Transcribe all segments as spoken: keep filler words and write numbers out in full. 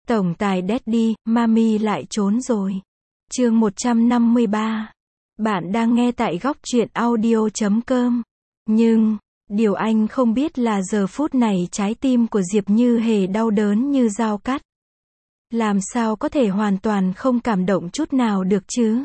Tổng tài Daddy, Mami lại trốn rồi. Chương một trăm năm mươi ba. Bạn đang nghe tại góc truyện audio chấm com. Nhưng, điều anh không biết là giờ phút này trái tim của Diệp Như Hề đau đớn như dao cắt. Làm sao có thể hoàn toàn không cảm động chút nào được chứ?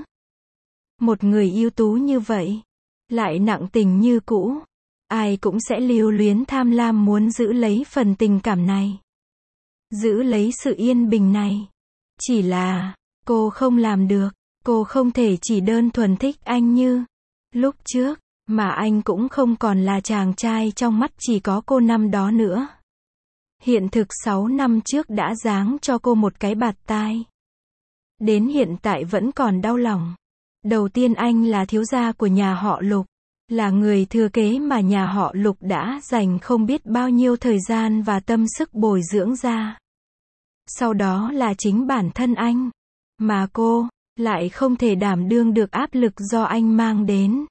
Một người ưu tú như vậy, lại nặng tình như cũ. Ai cũng sẽ lưu luyến tham lam muốn giữ lấy phần tình cảm này. Giữ lấy sự yên bình này. Chỉ là, cô không làm được. Cô không thể chỉ đơn thuần thích anh như lúc trước, mà anh cũng không còn là chàng trai trong mắt chỉ có cô năm đó nữa. Hiện thực sáu năm trước đã giáng cho cô một cái bạt tai. Đến hiện tại vẫn còn đau lòng. Đầu tiên anh là thiếu gia của nhà họ Lục. Là người thừa kế mà nhà họ Lục đã dành không biết bao nhiêu thời gian và tâm sức bồi dưỡng ra. Sau đó là chính bản thân anh. Mà cô, lại không thể đảm đương được áp lực do anh mang đến.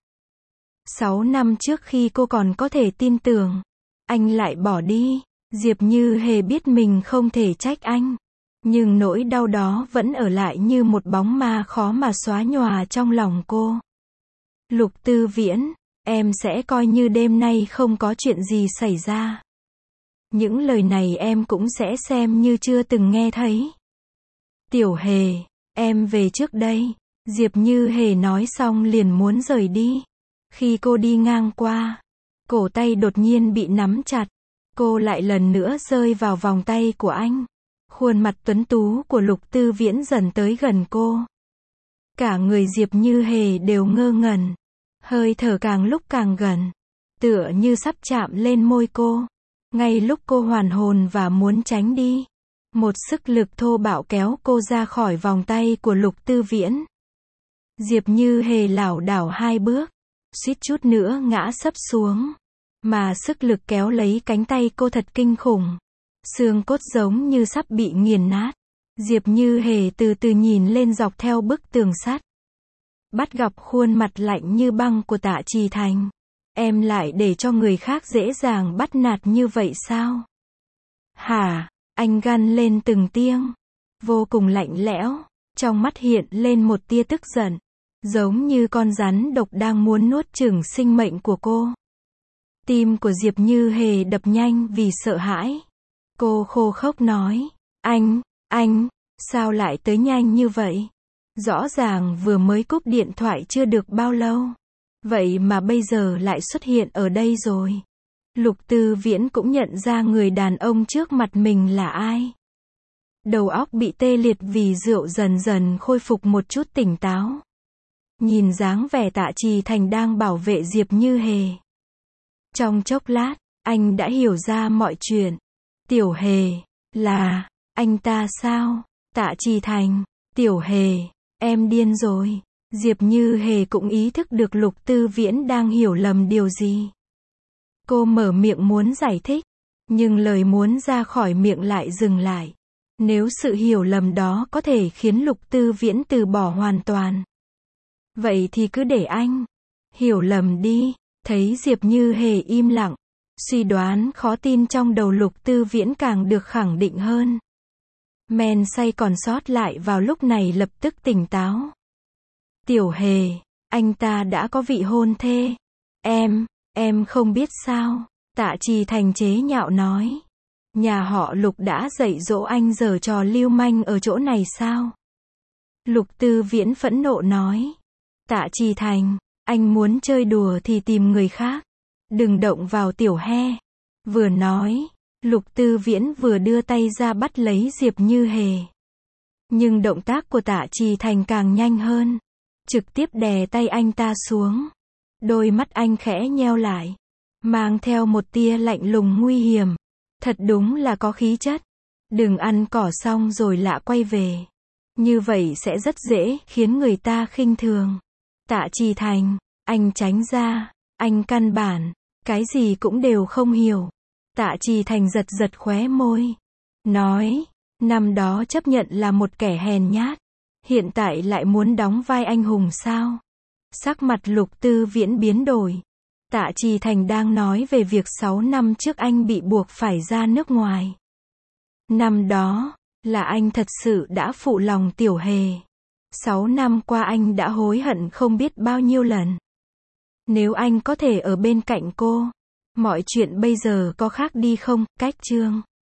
Sáu năm trước khi cô còn có thể tin tưởng, anh lại bỏ đi. Diệp Như Hề biết mình không thể trách anh. Nhưng nỗi đau đó vẫn ở lại như một bóng ma khó mà xóa nhòa trong lòng cô. Lục Tư Viễn, em sẽ coi như đêm nay không có chuyện gì xảy ra. Những lời này em cũng sẽ xem như chưa từng nghe thấy. Tiểu Hề, em về trước đây. Diệp Như Hề nói xong liền muốn rời đi. Khi cô đi ngang qua, cổ tay đột nhiên bị nắm chặt. Cô lại lần nữa rơi vào vòng tay của anh. Khuôn mặt tuấn tú của Lục Tư Viễn dần tới gần cô. Cả người Diệp Như Hề đều ngơ ngẩn. Hơi thở càng lúc càng gần. Tựa như sắp chạm lên môi cô. Ngay lúc cô hoàn hồn và muốn tránh đi, một sức lực thô bạo kéo cô ra khỏi vòng tay của Lục Tư Viễn. Diệp Như Hề lảo đảo hai bước, suýt chút nữa ngã sấp xuống. Mà sức lực kéo lấy cánh tay cô thật kinh khủng. Xương cốt giống như sắp bị nghiền nát. Diệp Như Hề từ từ nhìn lên dọc theo bức tường sắt. Bắt gặp khuôn mặt lạnh như băng của Tạ Trì Thành. Em lại để cho người khác dễ dàng bắt nạt như vậy sao? Hả? Anh gằn lên từng tiếng. Vô cùng lạnh lẽo. Trong mắt hiện lên một tia tức giận. Giống như con rắn độc đang muốn nuốt chửng sinh mệnh của cô. Tim của Diệp Như Hề đập nhanh vì sợ hãi. Cô khô khốc nói. Anh, anh, sao lại tới nhanh như vậy? Rõ ràng vừa mới cúp điện thoại chưa được bao lâu. Vậy mà bây giờ lại xuất hiện ở đây rồi. Lục Tư Viễn cũng nhận ra người đàn ông trước mặt mình là ai. Đầu óc bị tê liệt vì rượu dần dần khôi phục một chút tỉnh táo. Nhìn dáng vẻ Tạ Trì Thành đang bảo vệ Diệp Như Hề. Trong chốc lát, anh đã hiểu ra mọi chuyện. Tiểu Hề, là, anh ta sao? Tạ Trì Thành, Tiểu Hề, em điên rồi. Diệp Như Hề cũng ý thức được Lục Tư Viễn đang hiểu lầm điều gì. Cô mở miệng muốn giải thích, nhưng lời muốn ra khỏi miệng lại dừng lại. Nếu sự hiểu lầm đó có thể khiến Lục Tư Viễn từ bỏ hoàn toàn, vậy thì cứ để anh hiểu lầm đi. Thấy Diệp Như Hề im lặng, suy đoán khó tin trong đầu Lục Tư Viễn càng được khẳng định hơn. Men say còn sót lại vào lúc này lập tức tỉnh táo. Tiểu Hề, anh ta đã có vị hôn thê. Em, em không biết sao? Tạ Trì Thành chế nhạo nói. Nhà họ Lục đã dạy dỗ anh giở trò lưu manh ở chỗ này sao? Lục Tư Viễn phẫn nộ nói. Tạ Trì Thành, anh muốn chơi đùa thì tìm người khác. Đừng động vào Tiểu He. Vừa nói, Lục Tư Viễn vừa đưa tay ra bắt lấy Diệp Như Hề. Nhưng động tác của Tạ Trì Thành càng nhanh hơn. Trực tiếp đè tay anh ta xuống. Đôi mắt anh khẽ nheo lại. Mang theo một tia lạnh lùng nguy hiểm. Thật đúng là có khí chất. Đừng ăn cỏ xong rồi lạ quay về. Như vậy sẽ rất dễ khiến người ta khinh thường. Tạ Trì Thành, anh tránh ra. Anh căn bản, cái gì cũng đều không hiểu. Tạ Trì Thành giật giật khóe môi. Nói, năm đó chấp nhận là một kẻ hèn nhát. Hiện tại lại muốn đóng vai anh hùng sao? Sắc mặt Lục Tư Viễn biến đổi. Tạ Trì Thành đang nói về việc sáu năm trước anh bị buộc phải ra nước ngoài. Năm đó, Là anh thật sự đã phụ lòng Tiểu Hề. Sáu năm qua anh đã hối hận không biết bao nhiêu lần. Nếu anh có thể ở bên cạnh cô, mọi chuyện bây giờ có khác đi không? Cách chương